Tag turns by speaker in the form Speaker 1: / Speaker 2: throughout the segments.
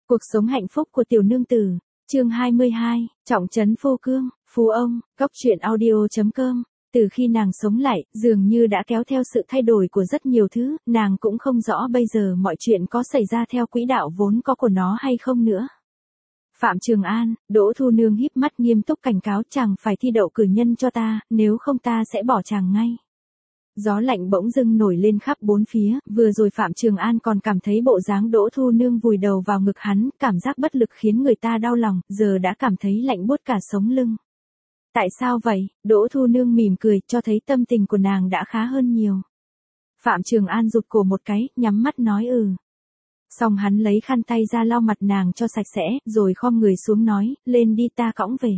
Speaker 1: Cuộc sống hạnh phúc của tiểu nương tử, chương 22, trọng trấn Phô Cương, Phú Ông, Góc truyện audio.com. Từ khi nàng sống lại, dường như đã kéo theo sự thay đổi của rất nhiều thứ, nàng cũng không rõ bây giờ mọi chuyện có xảy ra theo quỹ đạo vốn có của nó hay không nữa. Phạm Trường An, Đỗ Thu Nương híp mắt nghiêm túc cảnh cáo chàng phải thi đậu cử nhân cho ta, nếu không ta sẽ bỏ chàng ngay. Gió lạnh bỗng dưng nổi lên khắp bốn phía, vừa rồi Phạm Trường An còn cảm thấy bộ dáng Đỗ Thu Nương vùi đầu vào ngực hắn, cảm giác bất lực khiến người ta đau lòng, giờ đã cảm thấy lạnh buốt cả sống lưng. Tại sao vậy? Đỗ Thu Nương mỉm cười, cho thấy tâm tình của nàng đã khá hơn nhiều. Phạm Trường An rụt cổ một cái, nhắm mắt nói Xong hắn lấy khăn tay ra lau mặt nàng cho sạch sẽ, rồi khom người xuống nói, lên đi ta cõng về.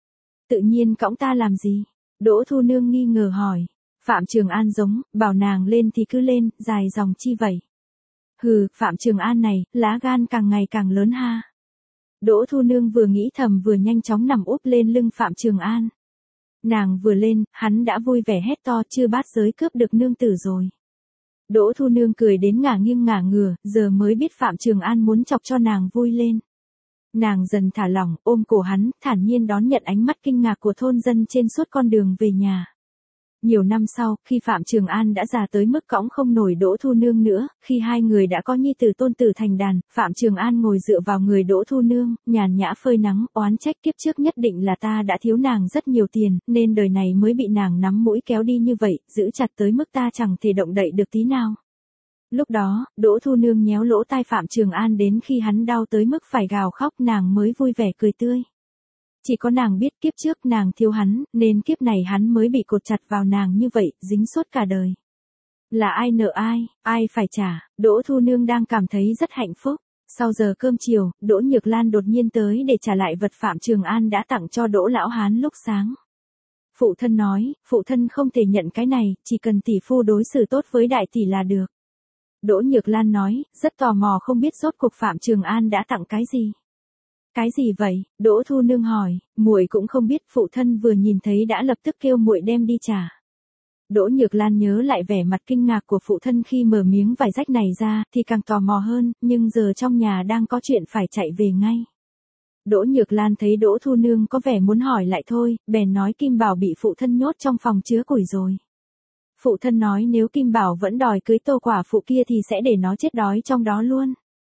Speaker 1: Tự nhiên cõng ta làm gì? Đỗ Thu Nương nghi ngờ hỏi. Phạm Trường An giống, bảo nàng lên thì cứ lên, dài dòng chi vậy? Hừ, Phạm Trường An này, lá gan càng ngày càng lớn ha. Đỗ Thu Nương vừa nghĩ thầm vừa nhanh chóng nằm úp lên lưng Phạm Trường An. Nàng vừa lên, hắn đã vui vẻ hét to, chưa bát giới cướp được nương tử rồi. Đỗ Thu Nương cười đến ngả nghiêng ngả ngửa, giờ mới biết Phạm Trường An muốn chọc cho nàng vui lên. Nàng dần thả lỏng, ôm cổ hắn, thản nhiên đón nhận ánh mắt kinh ngạc của thôn dân trên suốt con đường về nhà. Nhiều năm sau, khi Phạm Trường An đã già tới mức cõng không nổi Đỗ Thu Nương nữa, khi hai người đã có nhi tử tôn tử thành đàn, Phạm Trường An ngồi dựa vào người Đỗ Thu Nương, nhàn nhã phơi nắng, oán trách kiếp trước nhất định là ta đã thiếu nàng rất nhiều tiền, nên đời này mới bị nàng nắm mũi kéo đi như vậy, giữ chặt tới mức ta chẳng thể động đậy được tí nào. Lúc đó, Đỗ Thu Nương nhéo lỗ tai Phạm Trường An đến khi hắn đau tới mức phải gào khóc, nàng mới vui vẻ cười tươi. Chỉ có nàng biết kiếp trước nàng thiếu hắn, nên kiếp này hắn mới bị cột chặt vào nàng như vậy, dính suốt cả đời. Là ai nợ ai phải trả, Đỗ Thu Nương đang cảm thấy rất hạnh phúc. Sau giờ cơm chiều, Đỗ Nhược Lan đột nhiên tới để trả lại vật Phạm Trường An đã tặng cho Đỗ Lão Hán lúc sáng. Phụ thân nói, phụ thân không thể nhận cái này, chỉ cần tỷ phu đối xử tốt với đại tỷ là được. Đỗ Nhược Lan nói, rất tò mò không biết rốt cuộc Phạm Trường An đã tặng cái gì. Cái gì vậy? Đỗ Thu Nương hỏi, muội cũng không biết, phụ thân vừa nhìn thấy đã lập tức kêu muội đem đi trả. Đỗ Nhược Lan nhớ lại vẻ mặt kinh ngạc của phụ thân khi mở miếng vải rách này ra, thì càng tò mò hơn, nhưng giờ trong nhà đang có chuyện phải chạy về ngay. Đỗ Nhược Lan thấy Đỗ Thu Nương có vẻ muốn hỏi lại thôi, bèn nói Kim Bảo bị phụ thân nhốt trong phòng chứa củi rồi. Phụ thân nói nếu Kim Bảo vẫn đòi cưới Tô quả phụ kia thì sẽ để nó chết đói trong đó luôn.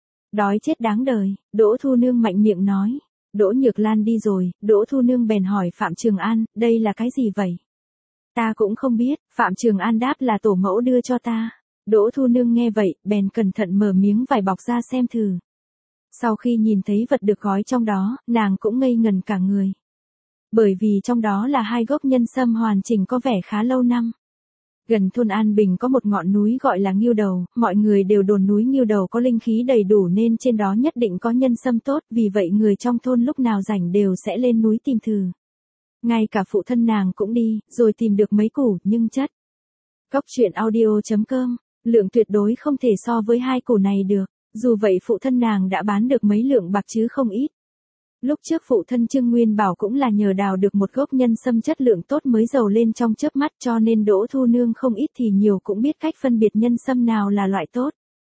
Speaker 1: Đói chết đáng đời, Đỗ Thu Nương mạnh miệng nói. Đỗ Nhược Lan đi rồi, Đỗ Thu Nương bèn hỏi Phạm Trường An, đây là cái gì vậy? Ta cũng không biết, Phạm Trường An đáp là tổ mẫu đưa cho ta. Đỗ Thu Nương nghe vậy, bèn cẩn thận mở miếng vải bọc ra xem thử. Sau khi nhìn thấy vật được gói trong đó, nàng cũng ngây ngần cả người. Bởi vì trong đó là 2 gốc nhân sâm hoàn chỉnh có vẻ khá lâu năm. Gần thôn An Bình có một ngọn núi gọi là Ngưu Đầu, mọi người đều đồn núi Ngưu Đầu có linh khí đầy đủ nên trên đó nhất định có nhân sâm tốt, vì vậy người trong thôn lúc nào rảnh đều sẽ lên núi tìm thử. Ngay cả phụ thân nàng cũng đi, rồi tìm được mấy củ, nhưng chất. Góc truyện audio.com, lượng tuyệt đối không thể so với 2 củ này được, dù vậy phụ thân nàng đã bán được mấy lượng bạc chứ không ít. Lúc trước phụ thân Trương Nguyên Bảo cũng là nhờ đào được một gốc nhân sâm chất lượng tốt mới giàu lên trong chớp mắt, cho nên Đỗ Thu Nương không ít thì nhiều cũng biết cách phân biệt nhân sâm nào là loại tốt.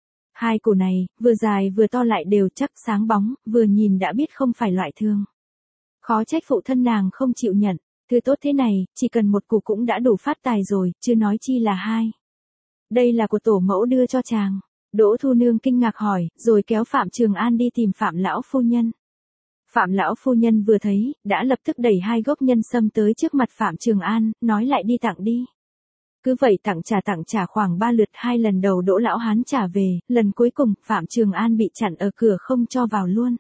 Speaker 1: 2 củ này, vừa dài vừa to lại đều chắc sáng bóng, vừa nhìn đã biết không phải loại thường. Khó trách phụ thân nàng không chịu nhận, thứ tốt thế này, chỉ cần 1 củ cũng đã đủ phát tài rồi, chưa nói chi là 2. Đây là của tổ mẫu đưa cho chàng. Đỗ Thu Nương kinh ngạc hỏi, rồi kéo Phạm Trường An đi tìm Phạm lão phu nhân. Phạm lão phu nhân vừa thấy, đã lập tức đẩy 2 gốc nhân sâm tới trước mặt Phạm Trường An, nói lại đi tặng đi. Cứ vậy tặng trả khoảng 3 lượt, 2 lần đầu Đỗ Lão Hán trả về, lần cuối cùng, Phạm Trường An bị chặn ở cửa không cho vào luôn.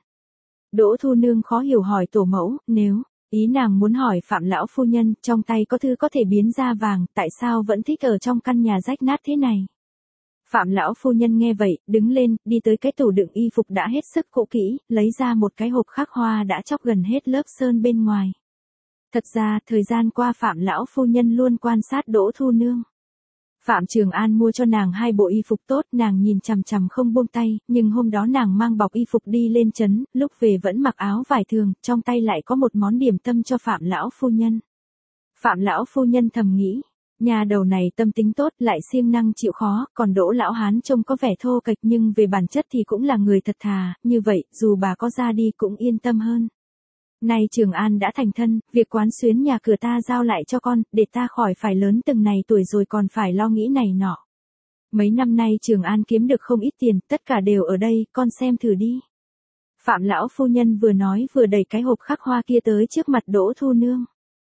Speaker 1: Đỗ Thu Nương khó hiểu hỏi tổ mẫu, nếu, ý nàng muốn hỏi Phạm lão phu nhân, trong tay có thư có thể biến ra vàng, tại sao vẫn thích ở trong căn nhà rách nát thế này? Phạm lão phu nhân nghe vậy, đứng lên, đi tới cái tủ đựng y phục đã hết sức cũ kỹ, lấy ra một cái hộp khắc hoa đã chóc gần hết lớp sơn bên ngoài. Thật ra, thời gian qua Phạm lão phu nhân luôn quan sát Đỗ Thu Nương. Phạm Trường An mua cho nàng 2 bộ y phục tốt, nàng nhìn chằm chằm không buông tay, nhưng hôm đó nàng mang bọc y phục đi lên trấn, lúc về vẫn mặc áo vải thường, trong tay lại có một món điểm tâm cho Phạm lão phu nhân. Phạm lão phu nhân thầm nghĩ, Nhà đầu này tâm tính tốt, lại siêng năng chịu khó, còn Đỗ lão hán trông có vẻ thô kệch nhưng về bản chất thì cũng là người thật thà, như vậy, dù bà có ra đi cũng yên tâm hơn. Nay Trường An đã thành thân, việc quán xuyến nhà cửa ta giao lại cho con, để ta khỏi phải lớn từng này tuổi rồi còn phải lo nghĩ này nọ. Mấy năm nay Trường An kiếm được không ít tiền, tất cả đều ở đây, con xem thử đi. Phạm lão phu nhân vừa nói vừa đẩy cái hộp khắc hoa kia tới trước mặt Đỗ Thu Nương.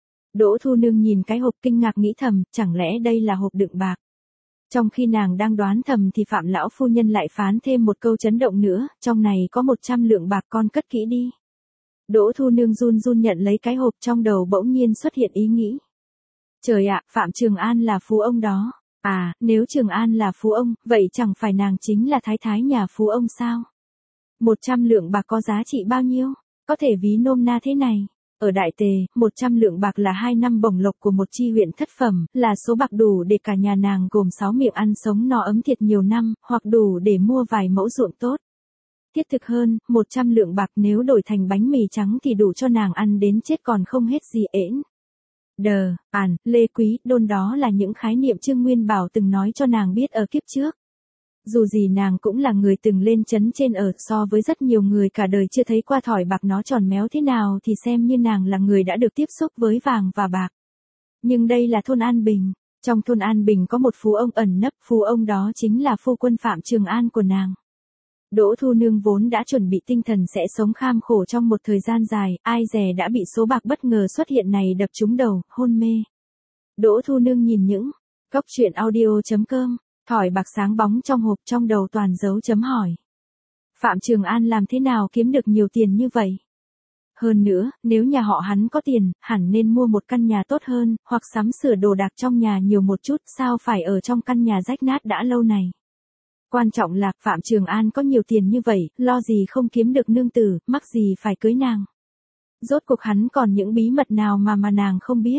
Speaker 1: Đỗ Thu Nương nhìn cái hộp kinh ngạc nghĩ thầm, chẳng lẽ đây là hộp đựng bạc. Trong khi nàng đang đoán thầm thì Phạm lão phu nhân lại phán thêm một câu chấn động nữa, trong này có 100 lượng bạc, con cất kỹ đi. Đỗ Thu Nương run run nhận lấy cái hộp, trong đầu bỗng nhiên xuất hiện ý nghĩ. Trời ạ, Phạm Trường An là phú ông đó. À, nếu Trường An là phú ông, vậy chẳng phải nàng chính là thái thái nhà phú ông sao? 100 lượng bạc có giá trị bao nhiêu? Có thể ví nôm na thế này. Ở Đại Tề, 100 lượng bạc là 2 năm bổng lộc của một chi huyện thất phẩm, là số bạc đủ để cả nhà nàng gồm 6 miệng ăn sống no ấm thiệt nhiều năm, hoặc đủ để mua vài mẫu ruộng tốt. Thiết thực hơn, 100 lượng bạc nếu đổi thành bánh mì trắng thì đủ cho nàng ăn đến chết còn không hết gì ễn. Đờ, ản, Lê Quý, Đôn đó là những khái niệm Trương Nguyên Bảo từng nói cho nàng biết ở kiếp trước. Dù gì nàng cũng là người từng lên trấn trên ở, so với rất nhiều người cả đời chưa thấy qua thỏi bạc nó tròn méo thế nào thì xem như nàng là người đã được tiếp xúc với vàng và bạc. Nhưng đây là thôn An Bình, trong thôn An Bình có một phú ông ẩn nấp, phú ông đó chính là phu quân Phạm Trường An của nàng. Đỗ Thu Nương vốn đã chuẩn bị tinh thần sẽ sống kham khổ trong một thời gian dài, ai dè đã bị số bạc bất ngờ xuất hiện này đập trúng đầu, hôn mê. Đỗ Thu Nương nhìn những góc truyện audio.com, thỏi bạc sáng bóng trong hộp, trong đầu toàn dấu chấm hỏi. Phạm Trường An làm thế nào kiếm được nhiều tiền như vậy? Hơn nữa, nếu nhà họ hắn có tiền, hẳn nên mua một căn nhà tốt hơn, hoặc sắm sửa đồ đạc trong nhà nhiều một chút, sao phải ở trong căn nhà rách nát đã lâu này? Quan trọng là, Phạm Trường An có nhiều tiền như vậy, lo gì không kiếm được nương tử, mắc gì phải cưới nàng. Rốt cuộc hắn còn những bí mật nào mà nàng không biết.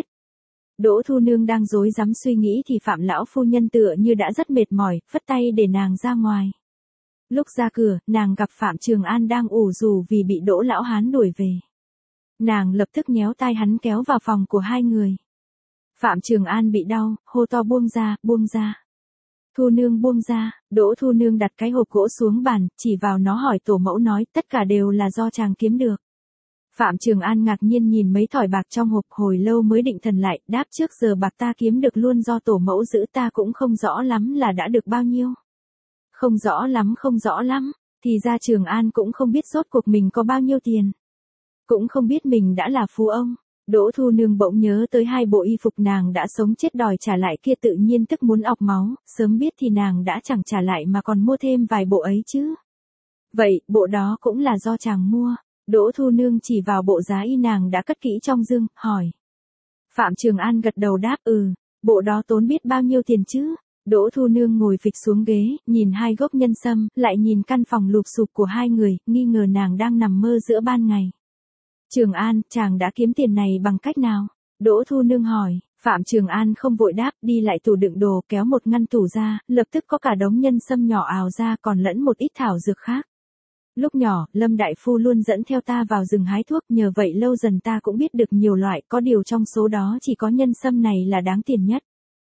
Speaker 1: Đỗ Thu Nương đang rối rắm suy nghĩ thì Phạm lão phu nhân tựa như đã rất mệt mỏi, phất tay để nàng ra ngoài. Lúc ra cửa, nàng gặp Phạm Trường An đang ủ rù vì bị Đỗ lão hán đuổi về. Nàng lập tức nhéo tay hắn kéo vào phòng của hai người. Phạm Trường An bị đau, hô to buông ra, buông ra. Thu Nương buông ra, Đỗ Thu Nương đặt cái hộp gỗ xuống bàn, chỉ vào nó hỏi tổ mẫu nói tất cả đều là do chàng kiếm được. Phạm Trường An ngạc nhiên nhìn mấy thỏi bạc trong hộp, hồi lâu mới định thần lại, đáp trước giờ bạc ta kiếm được luôn do tổ mẫu giữ, ta cũng không rõ lắm là đã được bao nhiêu. Không rõ lắm, thì ra Trường An cũng không biết rốt cuộc mình có bao nhiêu tiền. Cũng không biết mình đã là phú ông. Đỗ Thu Nương bỗng nhớ tới hai bộ y phục nàng đã sống chết đòi trả lại kia, tự nhiên tức muốn ọc máu, sớm biết thì nàng đã chẳng trả lại mà còn mua thêm vài bộ ấy chứ. Vậy, bộ đó cũng là do chàng mua. Đỗ Thu Nương chỉ vào bộ giá y nàng đã cất kỹ trong dương, hỏi. Phạm Trường An gật đầu đáp bộ đó tốn biết bao nhiêu tiền chứ. Đỗ Thu Nương ngồi phịch xuống ghế, nhìn hai gốc nhân sâm, lại nhìn căn phòng lụp xụp của hai người, nghi ngờ nàng đang nằm mơ giữa ban ngày. Trường An, chàng đã kiếm tiền này bằng cách nào? Đỗ Thu Nương hỏi. Phạm Trường An không vội đáp, đi lại tủ đựng đồ, kéo một ngăn tủ ra, lập tức có cả đống nhân sâm nhỏ ào ra, còn lẫn một ít thảo dược khác. Lúc nhỏ, Lâm Đại Phu luôn dẫn theo ta vào rừng hái thuốc, nhờ vậy lâu dần ta cũng biết được nhiều loại, có điều trong số đó chỉ có nhân sâm này là đáng tiền nhất.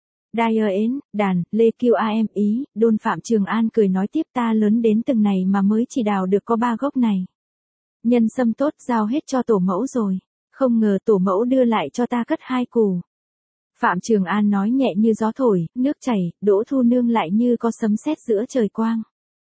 Speaker 1: Diane, đàn, Lê Kiêu Am ý, Đôn. Phạm Trường An cười nói tiếp, ta lớn đến từng này mà mới chỉ đào được có 3 gốc này. Nhân sâm tốt, giao hết cho tổ mẫu rồi. Không ngờ tổ mẫu đưa lại cho ta cất 2 củ. Phạm Trường An nói nhẹ như gió thổi, nước chảy, Đỗ Thu Nương lại như có sấm sét giữa trời quang.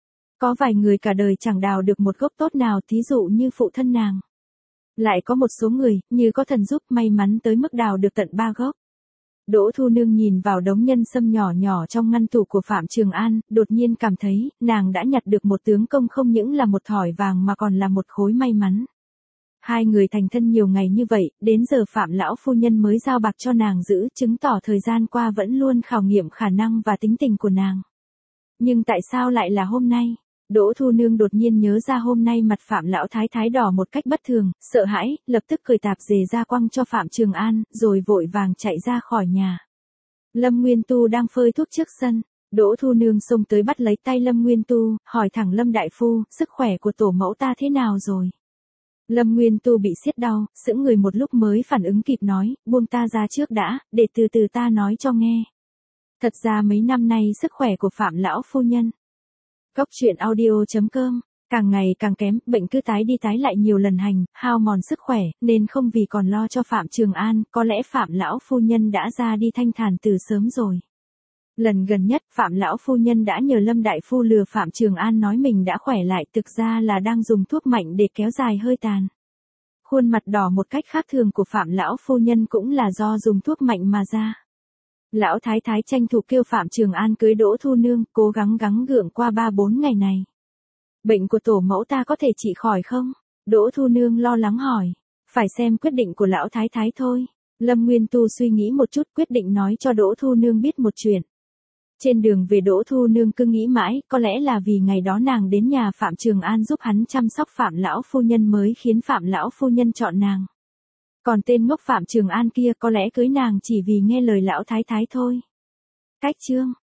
Speaker 1: Có vài người cả đời chẳng đào được một gốc tốt nào, thí dụ như phụ thân nàng. Lại có một số người, như có thần giúp, may mắn tới mức đào được tận 3 gốc. Đỗ Thu Nương nhìn vào đống nhân sâm nhỏ nhỏ trong ngăn tủ của Phạm Trường An, đột nhiên cảm thấy, nàng đã nhặt được một tướng công, không những là một thỏi vàng mà còn là một khối may mắn. Hai người thành thân nhiều ngày như vậy, đến giờ Phạm lão phu nhân mới giao bạc cho nàng giữ, chứng tỏ thời gian qua vẫn luôn khảo nghiệm khả năng và tính tình của nàng. Nhưng tại sao lại là hôm nay? Đỗ Thu Nương đột nhiên nhớ ra hôm nay mặt Phạm lão thái thái đỏ một cách bất thường, sợ hãi, lập tức cởi tạp dề ra quăng cho Phạm Trường An, rồi vội vàng chạy ra khỏi nhà. Lâm Nguyên Tu đang phơi thuốc trước sân, Đỗ Thu Nương xông tới bắt lấy tay Lâm Nguyên Tu, hỏi thẳng Lâm đại phu, sức khỏe của tổ mẫu ta thế nào rồi? Lâm Nguyên Tu bị siết đau, sững người một lúc mới phản ứng kịp nói, buông ta ra trước đã, để từ từ ta nói cho nghe. Thật ra mấy năm nay sức khỏe của Phạm lão phu nhân. Cốc truyện audio.com, càng ngày càng kém, bệnh cứ tái đi tái lại nhiều lần hành, hao mòn sức khỏe, nên không vì còn lo cho Phạm Trường An, có lẽ Phạm lão phu nhân đã ra đi thanh thản từ sớm rồi. Lần gần nhất, Phạm lão phu nhân đã nhờ Lâm đại phu lừa Phạm Trường An nói mình đã khỏe lại, thực ra là đang dùng thuốc mạnh để kéo dài hơi tàn. Khuôn mặt đỏ một cách khác thường của Phạm lão phu nhân cũng là do dùng thuốc mạnh mà ra. Lão thái thái tranh thủ kêu Phạm Trường An cưới Đỗ Thu Nương, cố gắng gắng gượng qua 3-4 ngày này. Bệnh của tổ mẫu ta có thể trị khỏi không? Đỗ Thu Nương lo lắng hỏi. Phải xem quyết định của lão thái thái thôi. Lâm Nguyên Tu suy nghĩ một chút, quyết định nói cho Đỗ Thu Nương biết một chuyện. Trên đường về Đỗ Thu Nương cứ nghĩ mãi, có lẽ là vì ngày đó nàng đến nhà Phạm Trường An giúp hắn chăm sóc Phạm lão phu nhân mới khiến Phạm lão phu nhân chọn nàng. Còn tên ngốc Phạm Trường An kia có lẽ cưới nàng chỉ vì nghe lời lão thái thái thôi. Cách chương